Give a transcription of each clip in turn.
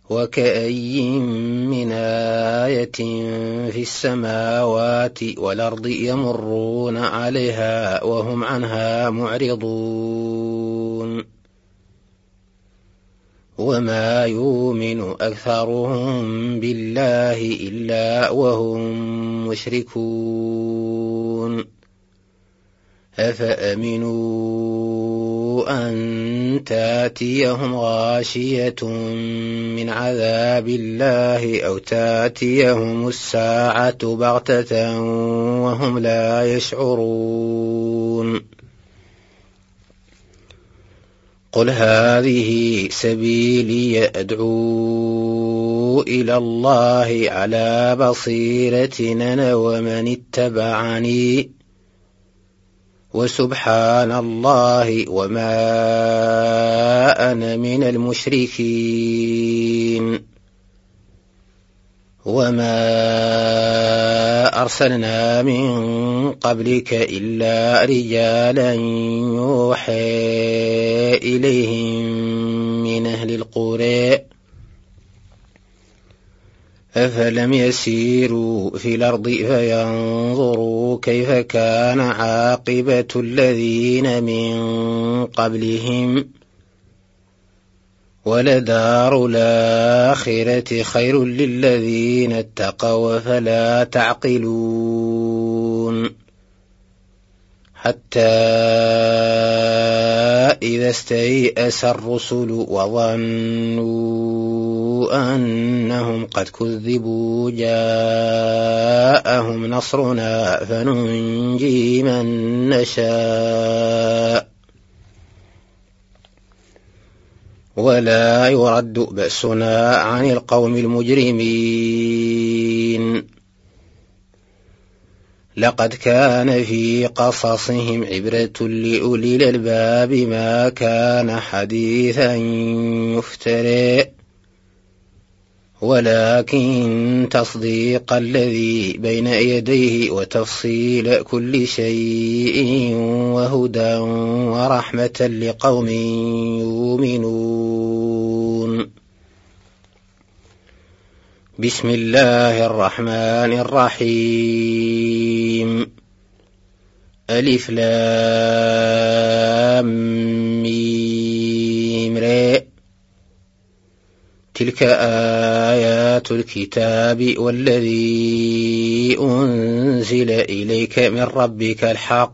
وكأي من آية في السماوات والأرض يمرون عليها وهم عنها معرضون وما يؤمن أكثرهم بالله إلا وهم مشركون أفأمنوا أن تأتيهم غاشية من عذاب الله أو تأتيهم الساعة بغتة وهم لا يشعرون قل هذه سبيلي أدعو إلى الله على بصيرة أنا ومن اتبعني وسبحان الله وما أنا من المشركين وما أرسلنا من قبلك إلا رجالا يوحى إليهم من أهل القرى أفلم يسيروا في الأرض فينظروا كيف كان عاقبة الذين من قبلهم ولدار الآخرة خير للذين اتقوا فلا تعقلون حتى إذا استيأس الرسل وظنوا أنهم قد كذبوا جاءهم نصرنا فننجي من نشاء ولا يرد بأسنا عن القوم المجرمين لقد كان في قصصهم عبرة لأولي الألباب ما كان حديثا يفترى ولكن تصديق الذي بين يديه وتفصيل كل شيء وهدى ورحمة لقوم يؤمنون بسم الله الرحمن الرحيم ألف لام ميم را تلك آيات الكتاب والذي أنزل إليك من ربك الحق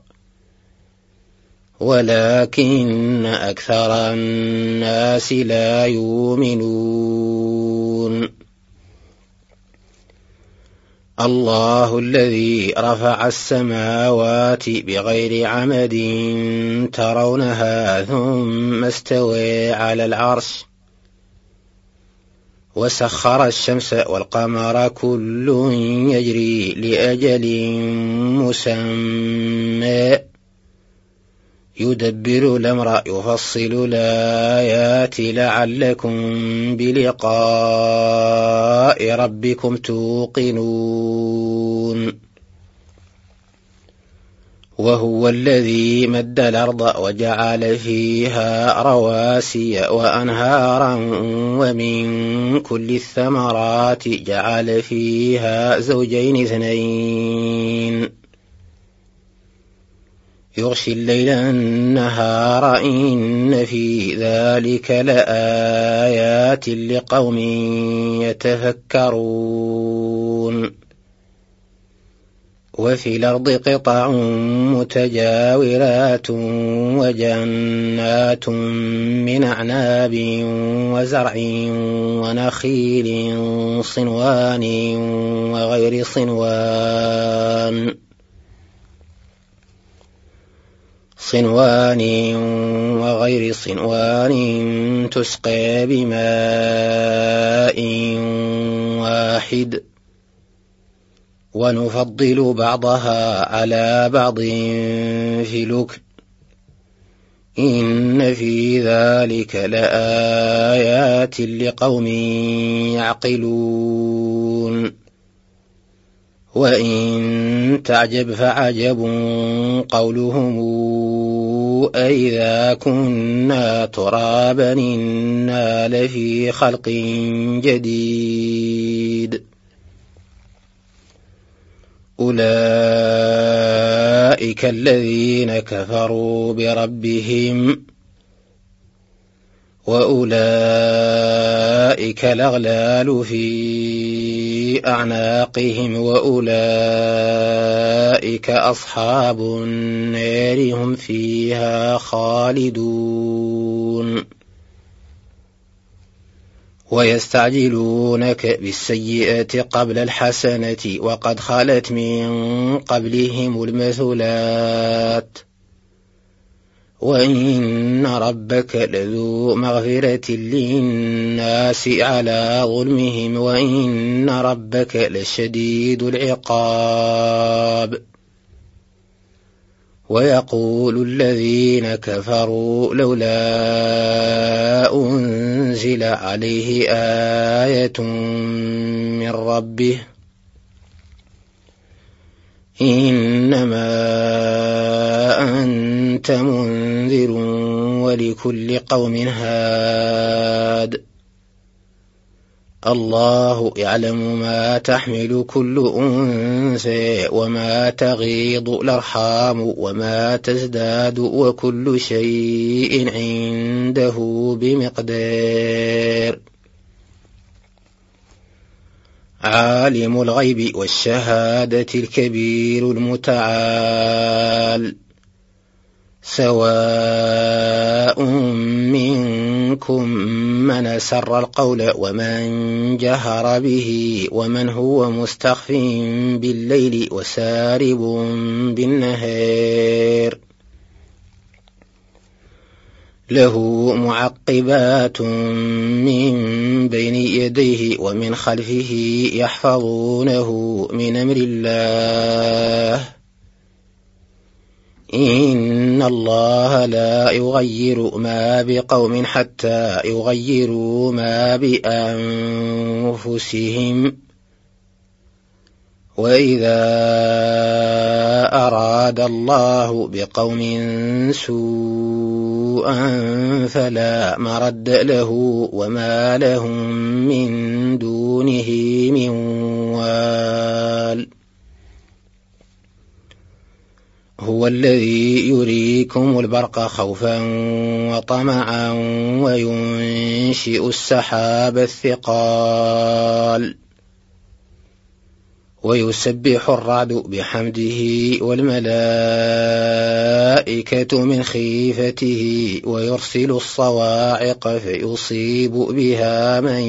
ولكن أكثر الناس لا يؤمنون الله الذي رفع السماوات بغير عمد ترونها ثم استوى على العرش وسخر الشمس والقمر كل يجري لأجل مسمى يدبر الأمر يفصل الآيات لعلكم بلقاء ربكم توقنون وهو الذي مد الأرض وجعل فيها رواسي وأنهارا ومن كل الثمرات جعل فيها زوجين اثنين يغشي الليل النهار إن في ذلك لآيات لقوم يتفكرون وفي الأرض قطع متجاورات وجنات من أعناب وزرع ونخيل صنوان وغير صنوان تسقى بماء واحد ونفضل بعضها على بعض في الأكل إن في ذلك لآيات لقوم يعقلون وإن تعجب فعجب قولهم أئذا كنا ترابا إنا لفي خلق جديد أولئك الذين كفروا بربهم وأولئك الأغلال في أعناقهم وأولئك أصحاب النار هم فيها خالدون ويستعجلونك بالسيئة قبل الحسنة وقد خلت من قبلهم المثلات وإن ربك لذو مغفرة للناس على ظلمهم وإن ربك لشديد العقاب ويقول الذين كفروا لولا أنزل عليه آية من ربه إنما أنت منذر ولكل قوم هاد الله يعلم ما تحمل كل أنثى وما تغيض الأرحام وما تزداد وكل شيء عنده بمقدار عالم الغيب والشهادة الكبير المتعال سواء منكم من سر القول ومن جهر به ومن هو مستخف بالليل وسارب بالنهار له معقبات من بين يديه ومن خلفه يحفظونه من أمر الله إن الله لا يغير ما بقوم حتى يغيروا ما بأنفسهم وإذا أراد الله بقوم سوءا فلا مرد له وما لهم من دونه من وال هو الذي يريكم البرق خوفا وطمعا وينشئ السحاب الثقال ويسبح الرعد بحمده والملائكة من خيفته ويرسل الصواعق فيصيب بها من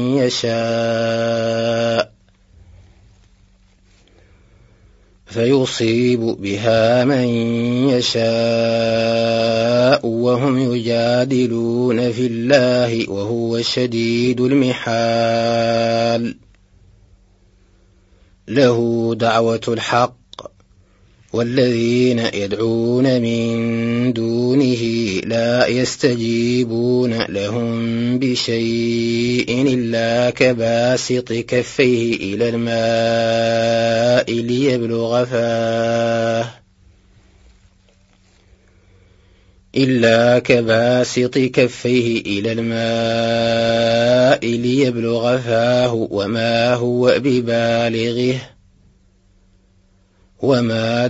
يشاء وهم يجادلون في الله وهو شديد المحال له دعوة الحق والذين يدعون من دونه لا يستجيبون لهم بشيء إلا كباسط كفيه إلى الماء ليبلغ فاه وما هو ببالغه وما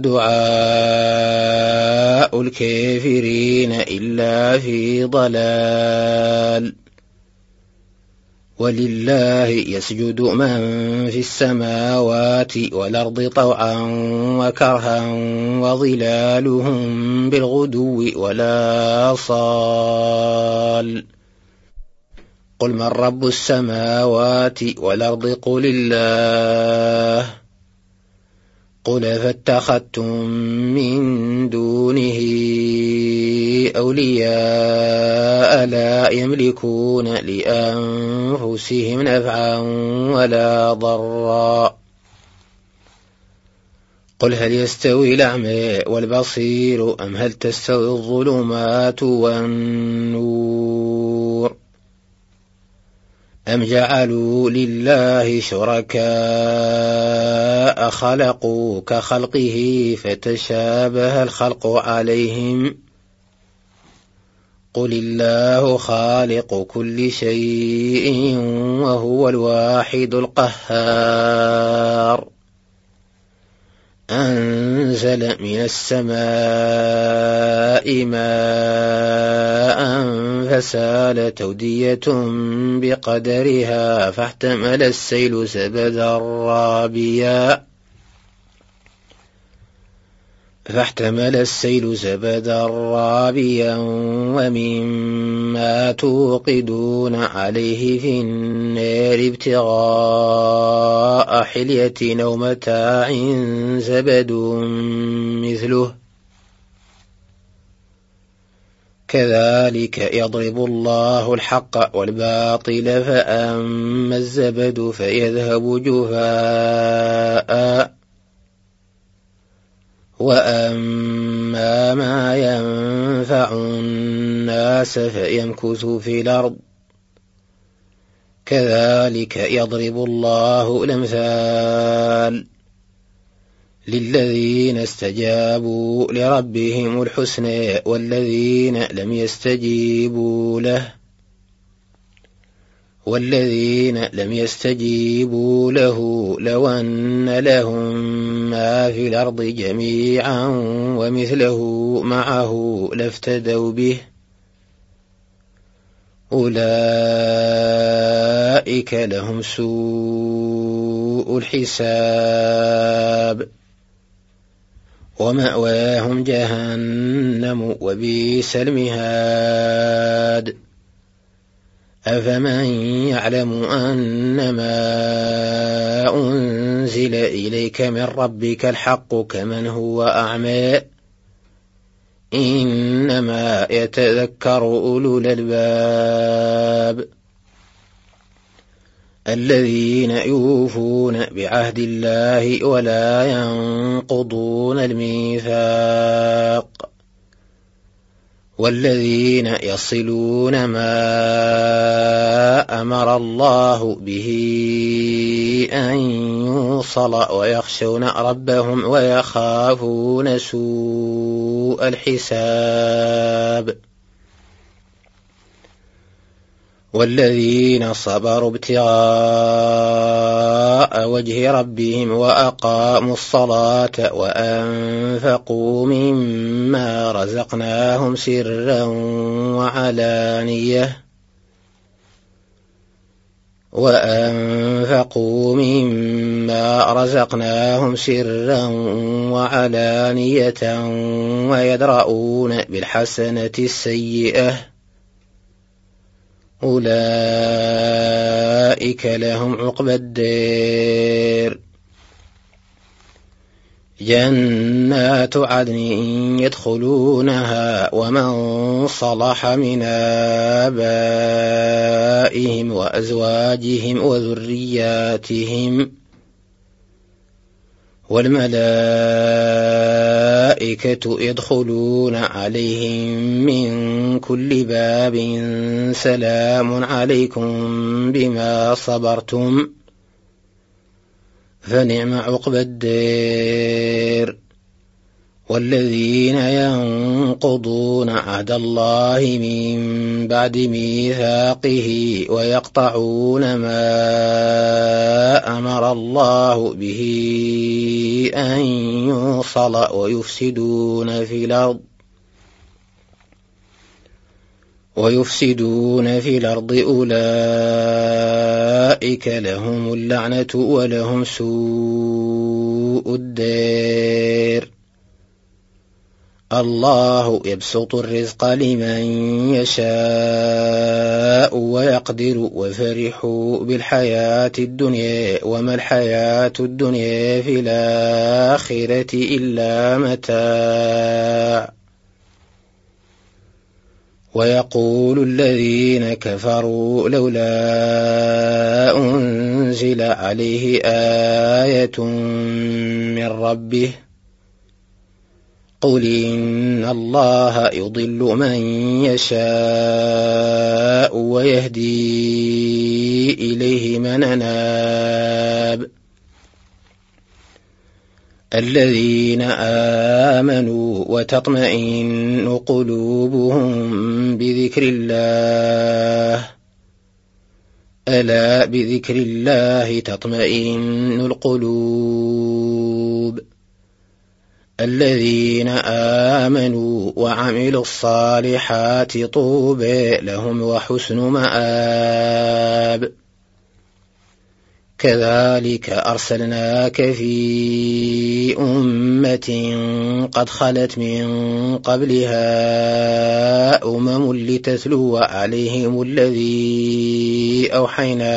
دعاء الكافرين إلا في ضلال ولله يسجد من في السماوات والأرض طوعا وكرها وظلالهم بالغدو ولا صال قل من رب السماوات والأرض قل الله قل فاتخذتم من دونه أولياء لا يملكون لأنفسهم نفعا ولا ضرا قل هل يستوي الأعمى والبصير أم هل تستوي الظلمات والنور أم جعلوا لله شركاء خلقوا كخلقه فتشابه الخلق عليهم قل الله خالق كل شيء وهو الواحد القهار أنزل من السماء ماء فسالت أودية بقدرها فاحتمل السيل زبدا رابيا ومما توقدون عليه في النار ابتغاء حلية أو متاع زبد مثله كذلك يضرب الله الحق والباطل فأما الزبد فيذهب جفاء وأما ما ينفع الناس فيمكث في الأرض كذلك يضرب الله الأمثال للذين استجابوا لربهم الحسنى والذين لم يستجيبوا له لو أن لهم ما في الأرض جميعا ومثله معه لافتدوا به أولئك لهم سوء الحساب ومأواهم جهنم وبئس المهاد أفمن يعلم أنما أنزل إليك من ربك الحق كمن هو أعمى إنما يتذكر أولو الألباب الذين يوفون بعهد الله ولا ينقضون الميثاق والذين يصلون ما أمر الله به أن يوصل ويخشون ربهم ويخافون سوء الحساب والذين صبروا ابتغاء وجه ربهم وأقاموا الصلاة وأنفقوا مما رزقناهم سرا وعلانية ويدرؤون بالحسنة السيئة أولئك لهم عقبى الدار جنات عدن يدخلونها ومن صلح من آبائهم وأزواجهم وذرياتهم والملائكة يدخلون عليهم من كل باب سلام عليكم بما صبرتم فنعم عقبى الدار والذين ينقضون عهد الله من بعد ميثاقه ويقطعون ما أمر الله به أن يوصل ويفسدون في الأرض أولئك لهم اللعنة ولهم سوء الدار الله يبسط الرزق لمن يشاء ويقدر وفرحوا بالحياة الدنيا وما الحياة الدنيا في الآخرة إلا متاع ويقول الذين كفروا لولا أنزل عليه آية من ربه قل إن الله يضل من يشاء ويهدي من أناب الذين آمنوا وتطمئن قلوبهم بذكر الله ألا بذكر الله تطمئن القلوب الذين آمنوا وعملوا الصالحات طوبى لهم وحسن مآب كذلك أرسلناك في أمة قد خلت من قبلها لتتلو عليهم الذي أوحينا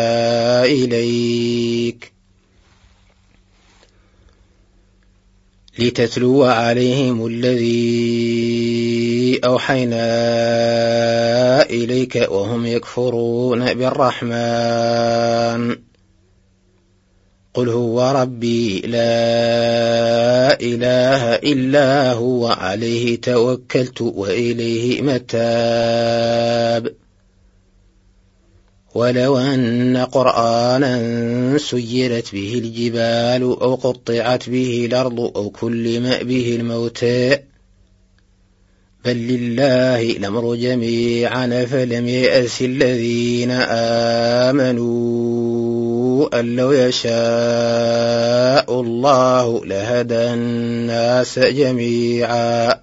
إليك وهم يكفرون بالرحمن قل هو ربي لا إله إلا هو عليه توكلت وإليه متاب ولو أن قرآنا سيرت به الجبال أو قطعت به الأرض أو كلم به الموتى بل لله الأمر جميعا فلم يأس الذين آمنوا أن لو يشاء الله لهدى الناس جميعا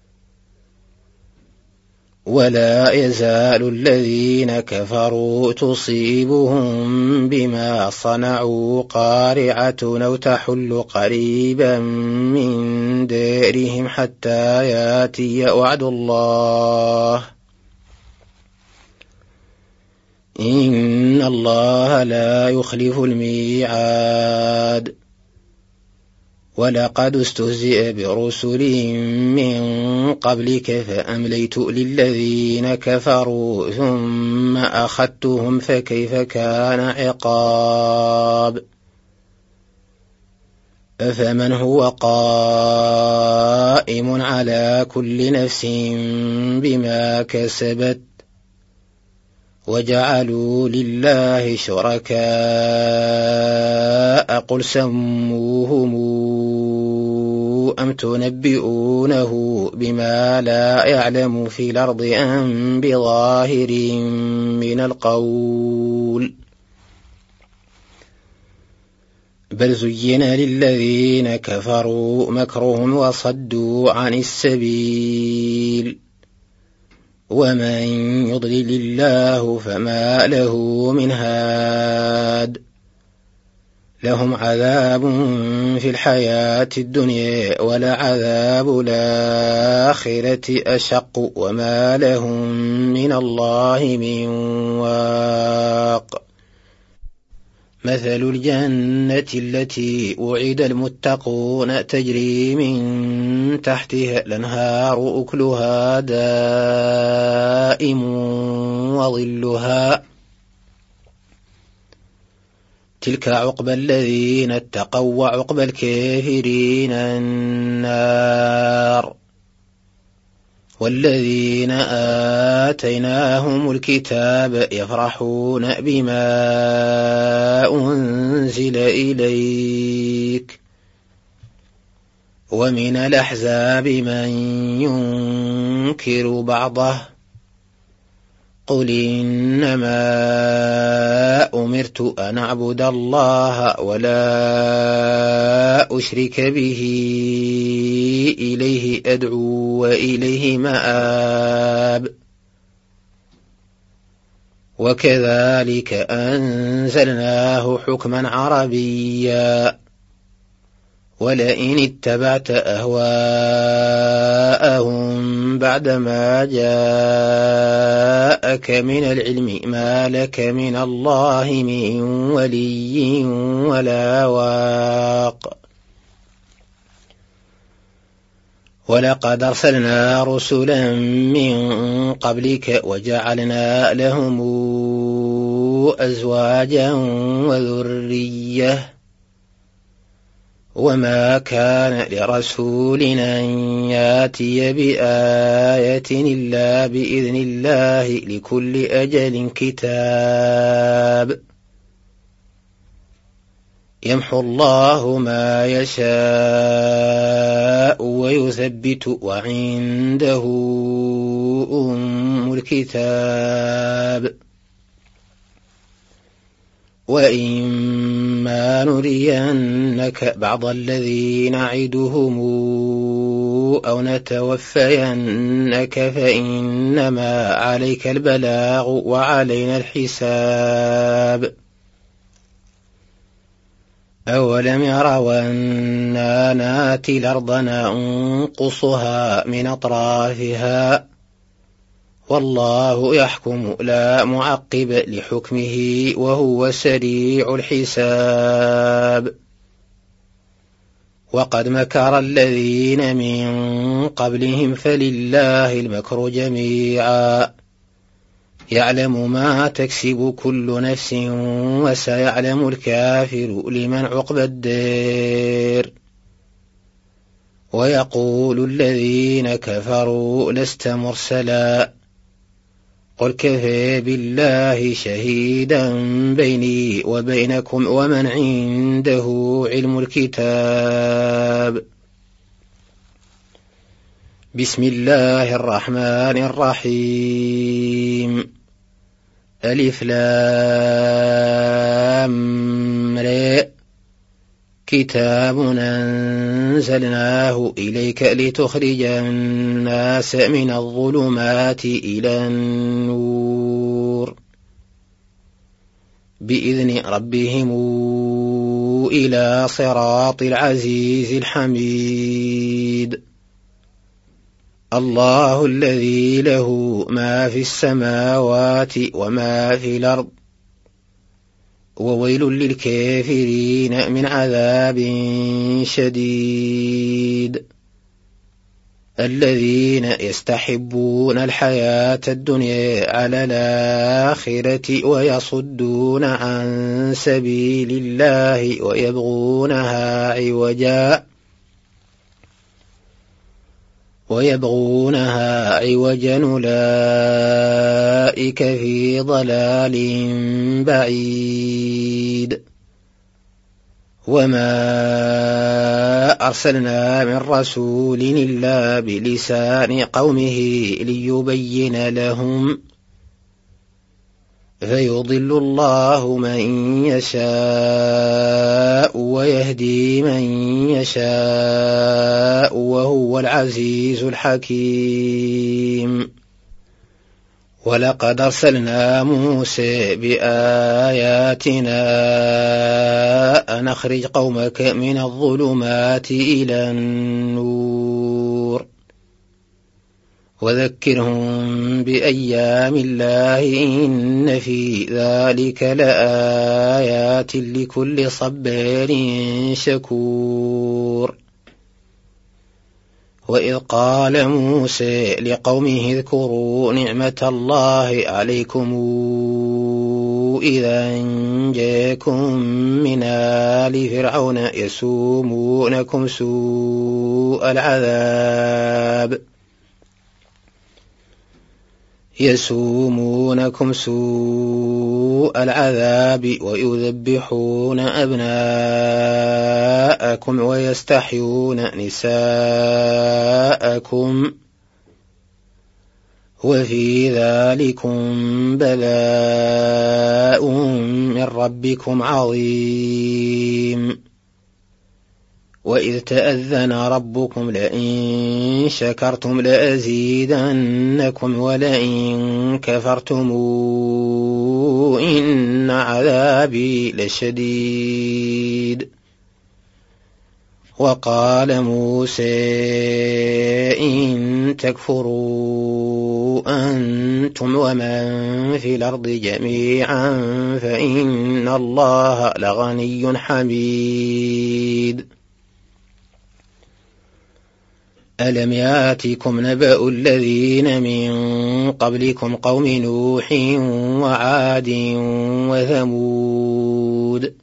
ولا يزال الذين كفروا تصيبهم بما صنعوا قارعة أو تحل قريبا من دارهم حتى ياتي وعد الله إن الله لا يخلف الميعاد ولقد استهزئ برسل من قبلك فأمليت للذين كفروا ثم أخذتهم فكيف كان عقاب أفمن هو قائم على كل نفس بما كسبت وجعلوا لله شركاء قل سموهم أم تنبئونه بما لا يعلم في الأرض أم بظاهر من القول بل زين للذين كفروا مكرهم وصدوا عن السبيل ومن يضلل الله فما له من هاد لهم عذاب في الحياة الدنيا ولعذاب الآخرة أشق وما لهم من الله من واق مثل الجنة التي وعد المتقون تجري من تحتها الأنهار أكلها دائم وظلها تلك عقبى الذين اتقوا وعقبى الكافرين النار والذين آتيناهم الكتاب يفرحون بما أنزل إليك ومن الأحزاب من ينكر بعضه قل إنما أمرت أن أعبد الله ولا أشرك به إليه أدعو وإليه مآب وكذلك أنزلناه حكما عربيا ولئن اتبعت أهواءهم بعدما جاءك من العلم ما لك من الله من ولي ولا واق ولقد أرسلنا رسلا من قبلك وجعلنا لهم أزواجا وذرية وما كان لرسول أن ياتي بآية إلا بإذن الله لكل أجل كتاب يمحو الله ما يشاء ويثبت وعنده أم الكتاب وإما نرينك بعض الذي نعدهم أو نتوفينك فإنما عليك البلاغ وعلينا الحساب أولم يروا أنا ناتي الأرض ننقصها من أطرافها والله يحكم لا معقب لحكمه وهو سريع الحساب وقد مكر الذين من قبلهم فلله المكر جميعا يعلم ما تكسب كل نفس وسيعلم الكافر لمن عقبى الدار ويقول الذين كفروا لست مرسلا قل كفى بالله شهيدا بيني وبينكم ومن عنده علم الكتاب بسم الله الرحمن الرحيم ألف لام را كتاب أنزلناه إليك لتخرج الناس من الظلمات إلى النور بإذن ربهم إلى صراط العزيز الحميد الله الذي له ما في السماوات وما في الأرض وويل للكافرين من عذاب شديد الذين يستحبون الحياة الدنيا على الآخرة ويصدون عن سبيل الله ويبغونها عوجا أولئك في ضلال بعيد وما أرسلنا من رسول إلا بلسان قومه ليبين لهم فيضل الله من يشاء ويهدي من يشاء وهو العزيز الحكيم ولقد أرسلنا موسى بآياتنا أن أخرج قومك من الظلمات إلى النور وذكرهم بأيام الله إن في ذلك لآيات لكل صبار شكور وإذ قال موسى لقومه اذكروا نعمة الله عليكم إذا أنجاكم من آل فرعون يسومونكم سوء العذاب ويذبحون أبناءكم ويستحيون نساءكم وفي ذلكم بلاء من ربكم عظيم وإذ تأذن ربكم لئن شكرتم لأزيدنكم ولئن كفرتم إن عذابي لشديد وقال موسى إن تكفروا أنتم ومن في الأرض جميعا فإن الله لغني حميد ألم ياتكم نبأ الذين من قبلكم قوم نوح وعاد وثمود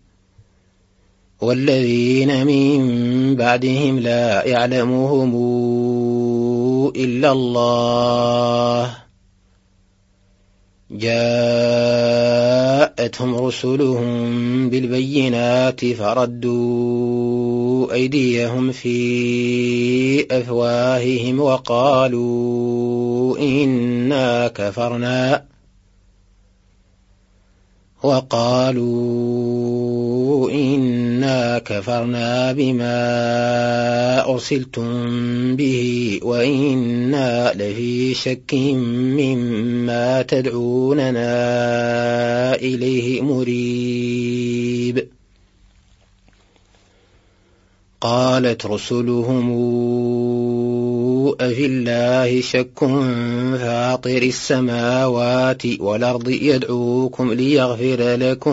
والذين من بعدهم لا يعلمهم إلا الله جاءتهم رسلهم بالبينات فردوا أيديهم في أفواههم وقالوا إنا كفرنا بما أرسلتم به وإنا لفي شك مما تدعوننا إليه مريب. قالت رسلهم أفي الله شك فاطر السماوات والأرض يدعوكم ليغفر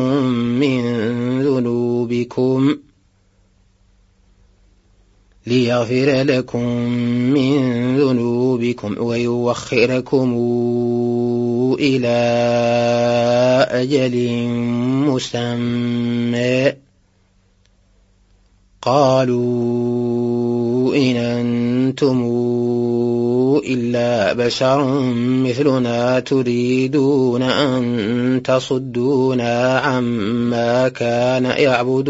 لكم من ذنوبكم ويوخركم إلى أجل مسمى. قالوا إن أنتم إلا بشر مثلنا تريدون أن تصدونا عما كان يعبد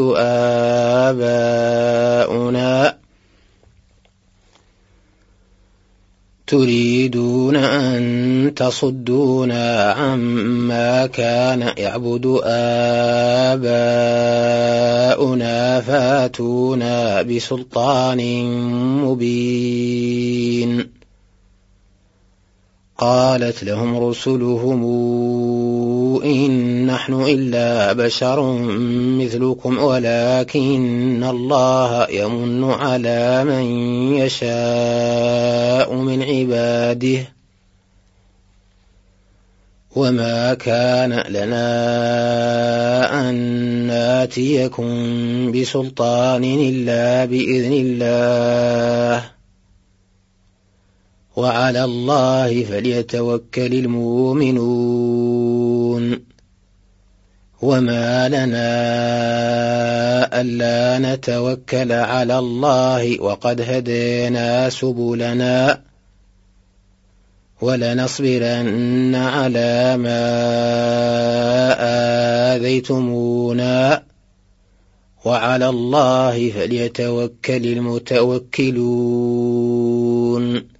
آباؤنا فاتونا بسلطان مبين. قالت لهم رسلهم إن نحن إلا بشر مثلكم ولكن الله يمن على من يشاء من عباده وما كان لنا أن ناتيكم بسلطان إلا بإذن الله وعلى الله فليتوكل المؤمنون. وما لنا ألا نتوكل على الله وقد هدينا سبلنا ولنصبرن على ما آذيتمونا وعلى الله فليتوكل المتوكلون.